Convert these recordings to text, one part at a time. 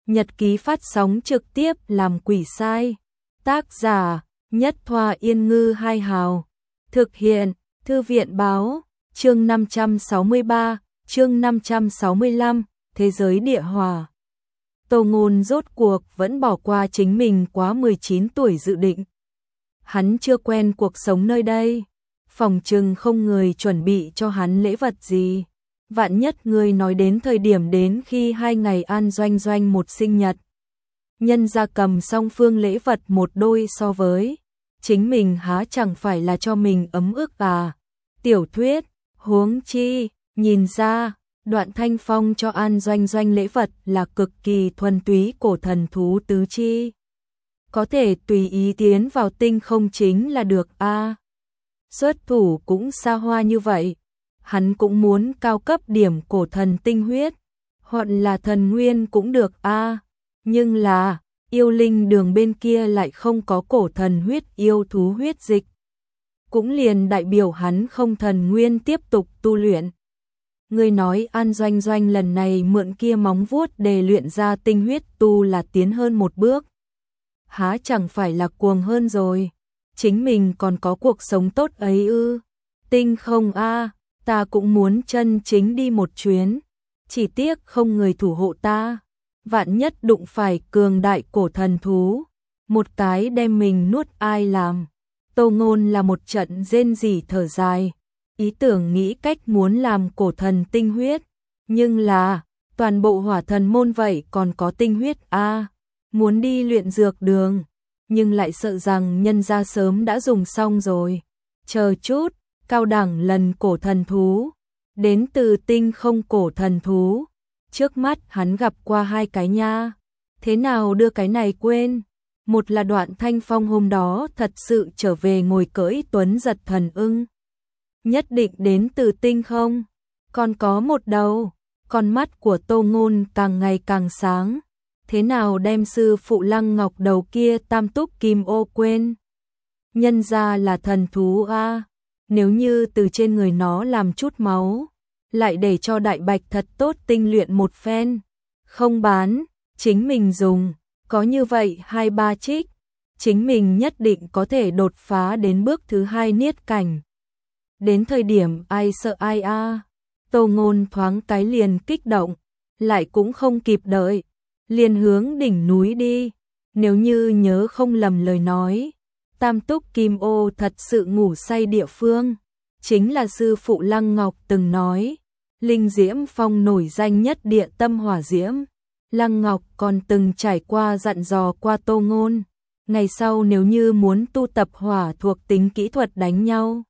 Nhật ký phát sóng trực tiếp làm quỷ sai. Tác giả Nhất Thoa Yên Ngư Hai Hào. Thực hiện Thư viện Báo. Chương 563, chương 565, Thế giới địa hỏa. Tô Ngôn rốt cuộc vẫn bỏ qua chính mình quá 19 tuổi dự định. Hắn chưa quen cuộc sống nơi đây, phòng trừng không người chuẩn bị cho hắn lễ vật gì. Vạn nhất người nói đến thời điểm đến khi 2 ngày An Doanh Doanh một sinh nhật. Nhân ra cầm song phương lễ vật một đôi so với chính mình há chẳng phải là cho mình ấm ức à. Tiểu thuyết, huống chi, nhìn ra, Đoạn Thanh Phong cho An Doanh Doanh lễ vật là cực kỳ thuần túy cổ thần thú tứ chi. Có thể tùy ý tiến vào tinh không chính là được a. Xuất thủ cũng xa hoa như vậy, hắn cũng muốn cao cấp điểm cổ thần tinh huyết, hoặc là thần nguyên cũng được a. Nhưng là, yêu linh đường bên kia lại không có cổ thần huyết yêu thú huyết dịch. Cũng liền đại biểu hắn không thần nguyên tiếp tục tu luyện. Người nói An Doanh Doanh lần này mượn kia móng vuốt để luyện ra tinh huyết tu là tiến hơn một bước. Há chẳng phải là cuồng hơn rồi. Chính mình còn có cuộc sống tốt ấy ư. Tinh không a, ta cũng muốn chân chính đi một chuyến. Chỉ tiếc không người thủ hộ ta. Vạn nhất đụng phải cường đại cổ thần thú. Một cái đem mình nuốt ai làm. Tô Ngôn là một trận rên rỉ thở dài. Ý tưởng nghĩ cách muốn làm cổ thần tinh huyết. Nhưng là, toàn bộ hỏa thần môn vậy còn có tinh huyết a. Muốn đi luyện dược đường. Nhưng lại sợ rằng nhân gia sớm đã dùng xong rồi. Chờ chút, cao đẳng lần cổ thần thú. Đến từ tinh không cổ thần thú. Trước mắt hắn gặp qua 2 cái nha. Thế nào đưa cái này quên? Một là Đoạn Thanh Phong hôm đó thật sự trở về ngồi cưỡi tuấn giật thần ưng. Nhất định đến từ tinh không. Còn có một đầu, con mắt của Tô Ngôn càng ngày càng sáng. Thế nào đem sư phụ Lăng Ngọc đầu kia tam túc kim ô quên? Nhân ra là thần thú a. Nếu như từ trên người nó làm chút máu, lại để cho Đại Bạch thật tốt tinh luyện một phen. Không bán, chính mình dùng, có như vậy 2-3 trích, chính mình nhất định có thể đột phá đến bước thứ 2 niết cảnh. Đến thời điểm ai sợ ai a. Tô Ngôn thoáng cái liền kích động, lại cũng không kịp đợi, liền hướng đỉnh núi đi. Nếu như nhớ không lầm lời nói, tam túc kim ô thật sự ngủ say địa phương, chính là sư phụ Lăng Ngọc từng nói, linh diễm phong nổi danh nhất địa tâm hỏa diễm. Lăng Ngọc còn từng trải qua dặn dò qua Tô Ngôn, ngày sau nếu như muốn tu tập hỏa thuộc tính kỹ thuật đánh nhau,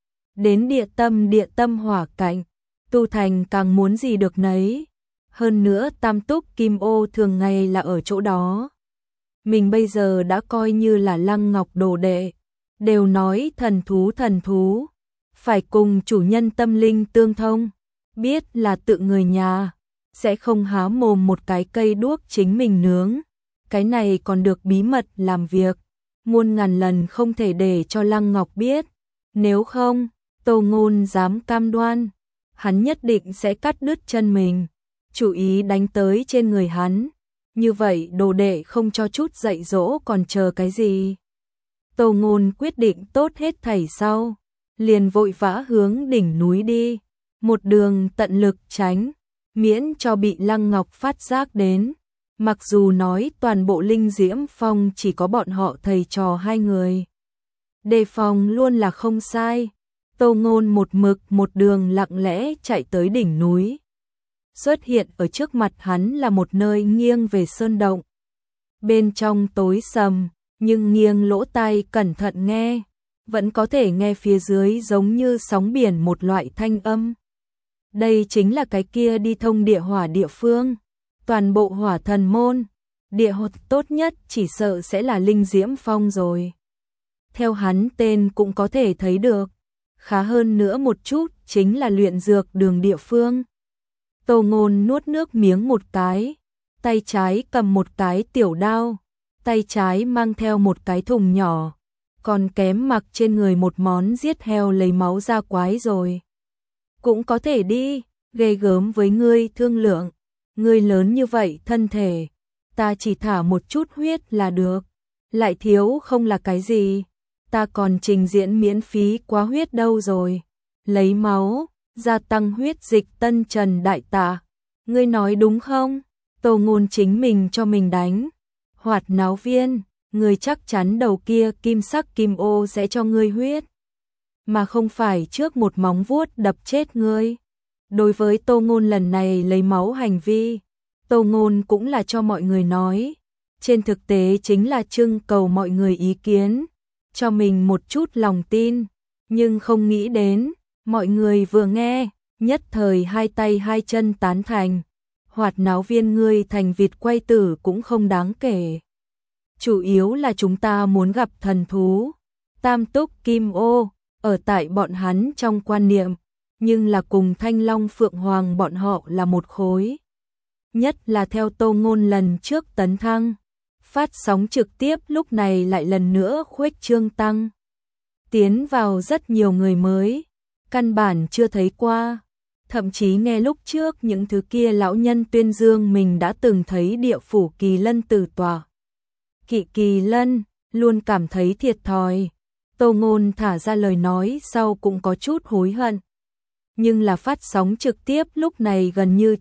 đến địa tâm hỏa cảnh, tu thành càng muốn gì được nấy. Hơn nữa tam túc kim ô thường ngày là ở chỗ đó. Mình bây giờ đã coi như là Lăng Ngọc đồ đệ, đều nói thần thú, phải cùng chủ nhân tâm linh tương thông, biết là tự người nhà, sẽ không há mồm một cái cây đuốc chính mình nướng. Cái này còn được bí mật làm việc, muôn ngàn lần không thể để cho Lăng Ngọc biết. Nếu không, Tô Ngôn dám cam đoan, hắn nhất định sẽ cắt đứt chân mình, chủ ý đánh tới trên người hắn. Như vậy đồ đệ không cho chút dạy dỗ còn chờ cái gì? Tô Ngôn quyết định tốt hết thảy sau, liền vội vã hướng đỉnh núi đi, một đường tận lực tránh, miễn cho bị Lăng Ngọc phát giác đến. Mặc dù nói toàn bộ linh diễm phong chỉ có bọn họ thầy trò 2 người, đề phòng luôn là không sai. Tô Ngôn một mực một đường lặng lẽ chạy tới đỉnh núi. Xuất hiện ở trước mặt hắn là một nơi nghiêng về sơn động. Bên trong tối sầm, nhưng nghiêng lỗ tai cẩn thận nghe, vẫn có thể nghe phía dưới giống như sóng biển một loại thanh âm. Đây chính là cái kia đi thông địa hỏa địa phương. Toàn bộ hỏa thần môn, địa hỏa tốt nhất chỉ sợ sẽ là linh diễm phong rồi. Theo hắn tên cũng có thể thấy được, khá hơn nữa một chút chính là luyện dược đường địa phương. Tô Ngôn nuốt nước miếng một cái, tay trái cầm một cái tiểu đao, tay trái mang theo một cái thùng nhỏ, còn kém mặc trên người một món giết heo lấy máu ra quái rồi. Cũng có thể đi, ghê gớm với ngươi thương lượng, ngươi lớn như vậy thân thể, ta chỉ thả một chút huyết là được, lại thiếu không là cái gì, ta còn trình diễn miễn phí quá huyết đâu rồi, lấy máu, gia tăng huyết dịch tân trần đại tạ, ngươi nói đúng không? Tô Ngôn chính mình cho mình đánh, Hoạt Náo Viên, ngươi chắc chắn đầu kia kim sắc kim ô sẽ cho ngươi huyết, mà không phải trước một móng vuốt đập chết ngươi. Đối với Tô Ngôn lần này lấy máu hành vi, Tô Ngôn cũng là cho mọi người nói, trên thực tế chính là trưng cầu mọi người ý kiến, cho mình một chút lòng tin, nhưng không nghĩ đến, mọi người vừa nghe, nhất thời hai tay hai chân tán thành, Hoạt Náo Viên ngươi thành vịt quay tử cũng không đáng kể. Chủ yếu là chúng ta muốn gặp thần thú, Tam Túc Kim Ô, ở tại bọn hắn trong quan niệm, nhưng là cùng Thanh Long Phượng Hoàng bọn họ là một khối. Nhất là theo Tô Ngôn lần trước tấn thăng, phát sóng trực tiếp lúc này lại lần nữa khuếch trương tăng. Tiến vào rất nhiều người mới, căn bản chưa thấy qua, thậm chí nghe lúc trước những thứ kia lão nhân tuyên dương mình đã từng thấy địa phủ Kỳ Lân tử tọa. Kỳ Lân luôn cảm thấy thiệt thòi. Tô Ngôn thả ra lời nói sau cũng có chút hối hận. Nhưng là phát sóng trực tiếp lúc này gần như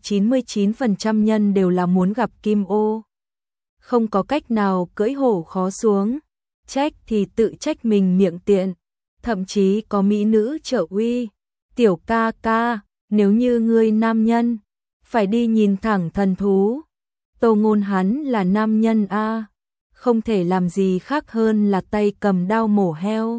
99% nhân đều là muốn gặp Kim Ô. Không có cách nào cưỡi hổ khó xuống, trách thì tự trách mình miệng tiện, thậm chí có mỹ nữ trợ uy. Tiểu ca ca, nếu như ngươi nam nhân, phải đi nhìn thẳng thần thú. Tô Ngôn hắn là nam nhân a, không thể làm gì khác hơn là tay cầm đao mổ heo.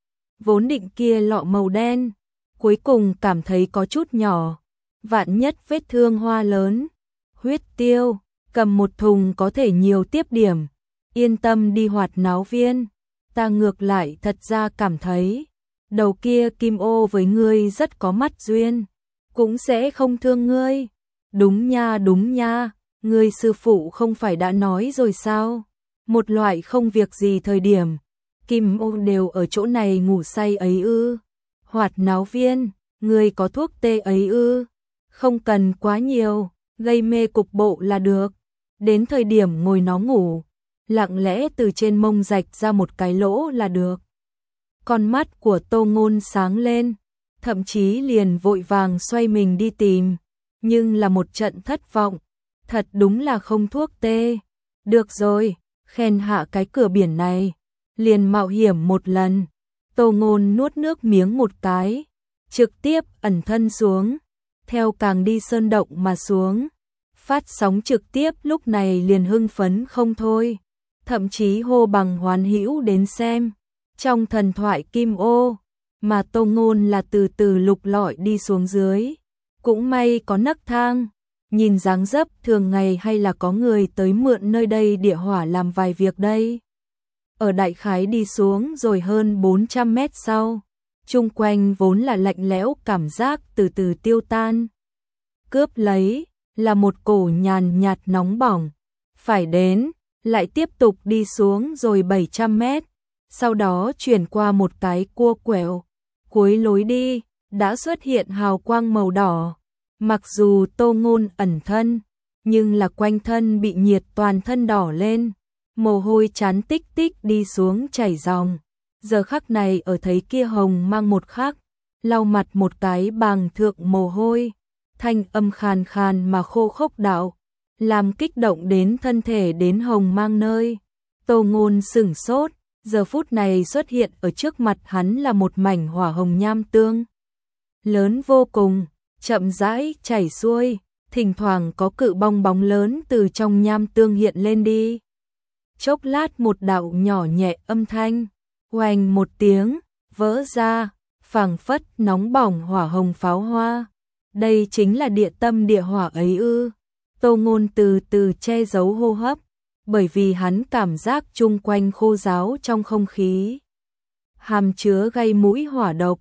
Vốn định kia lọ màu đen, cuối cùng cảm thấy có chút nhỏ, vạn nhất vết thương hoa lớn, huyết tiêu, cầm một thùng có thể nhiều tiếp điểm, yên tâm đi Hoạt Náo Viên. Ta ngược lại thật ra cảm thấy, đầu kia Kim Ô với ngươi rất có mắt duyên, cũng sẽ không thương ngươi. Đúng nha, ngươi sư phụ không phải đã nói rồi sao? Một loại không việc gì thời điểm, Kim Ô đều ở chỗ này ngủ say ấy ư? Hoạt Náo Viên, ngươi có thuốc tê ấy ư? Không cần quá nhiều, gây mê cục bộ là được. Đến thời điểm ngồi nó ngủ, lặng lẽ từ trên mông rạch ra một cái lỗ là được. Con mắt của Tô Ngôn sáng lên, thậm chí liền vội vàng xoay mình đi tìm, nhưng là một trận thất vọng, thật đúng là không thuốc tê. Được rồi, khen hạ cái cửa biển này, liền mạo hiểm một lần. Tô Ngôn nuốt nước miếng một cái, trực tiếp ẩn thân xuống, theo càng đi sơn động mà xuống. Phát sóng trực tiếp lúc này liền hưng phấn không thôi, thậm chí hô bằng hoán hữu đến xem. Trong thần thoại Kim Ô, mà Tô Ngôn là từ từ lục lọi đi xuống dưới, cũng may có nấc thang, nhìn dáng dấp thường ngày hay là có người tới mượn nơi đây địa hỏa làm vài việc đây. Ở đại khái đi xuống rồi hơn 400 mét sau, chung quanh vốn là lạnh lẽo cảm giác từ từ tiêu tan. Cướp lấy là một cổ nhàn nhạt nóng bỏng, phải đến, lại tiếp tục đi xuống rồi 700 mét, sau đó chuyển qua một cái cua quẹo, cuối lối đi, đã xuất hiện hào quang màu đỏ. Mặc dù Tô Ngôn ẩn thân, nhưng là quanh thân bị nhiệt toàn thân đỏ lên, mồ hôi chán tích tích đi xuống chảy ròng. Giờ khắc này ở thấy kia hồng mang một khắc, lau mặt một cái bằng thượng mồ hôi, thanh âm khàn khàn mà khô khốc đạo, làm kích động đến thân thể đến hồng mang nơi. Tô Ngôn sửng sốt, giờ phút này xuất hiện ở trước mặt hắn là một mảnh hỏa hồng nham tương. Lớn vô cùng, chậm rãi chảy xuôi, thỉnh thoảng có cự bong bóng lớn từ trong nham tương hiện lên đi. Chốc lát một đạo nhỏ nhẹ âm thanh, oanh một tiếng, vỡ ra, phảng phất nóng bỏng hỏa hồng pháo hoa. Đây chính là địa tâm địa hỏa ấy ư? Tô Ngôn từ từ che giấu hô hấp, bởi vì hắn cảm giác chung quanh khô ráo trong không khí, hàm chứa gây mũi hỏa độc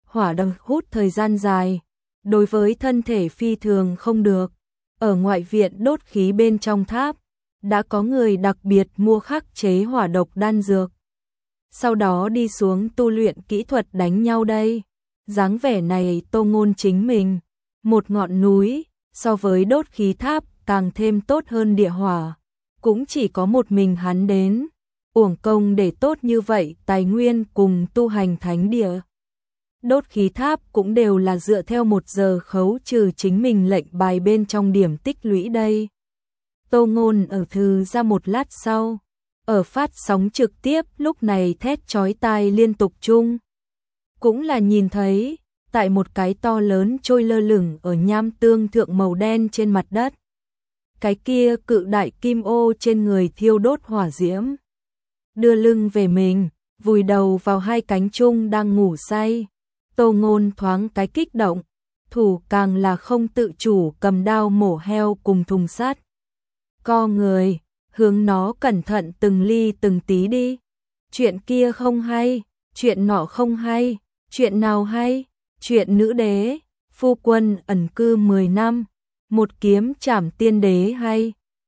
hút thời gian dài, đối với thân thể phi thường không được. Ở ngoại viện đốt khí bên trong tháp, đã có người đặc biệt mua khắc chế hỏa độc đan dược, sau đó đi xuống tu luyện kỹ thuật đánh nhau đây. Dáng vẻ này Tô Ngôn chính mình, một ngọn núi, so với đốt khí tháp càng thêm tốt hơn địa hỏa. cũng chỉ có một mình hắn đến, uổng công để tốt như vậy, tài nguyên cùng tu hành thánh địa. Đốt khí tháp cũng đều là dựa theo 1 giờ khấu trừ chính mình lệnh bài bên trong điểm tích lũy đây. Tô Ngôn ở thư ra một lát sau, ở phát sóng trực tiếp lúc này thét chói tai liên tục chung. Cũng là nhìn thấy, tại một cái to lớn trôi lơ lửng ở nham tương thượng màu đen trên mặt đất. Cái kia cự đại kim ô trên người thiêu đốt hỏa diễm. Đưa lưng về mình, vùi đầu vào 2 cánh chung đang ngủ say. Tô Ngôn thoáng cái kích động, thủ càng là không tự chủ cầm đao mổ heo cùng thùng sắt. Co người, hướng nó cẩn thận từng ly từng tí đi. Chuyện kia không hay, chuyện nọ không hay, chuyện nào hay, chuyện nữ đế, phu quân ẩn cư 10 năm, một kiếm trảm tiên đế hay.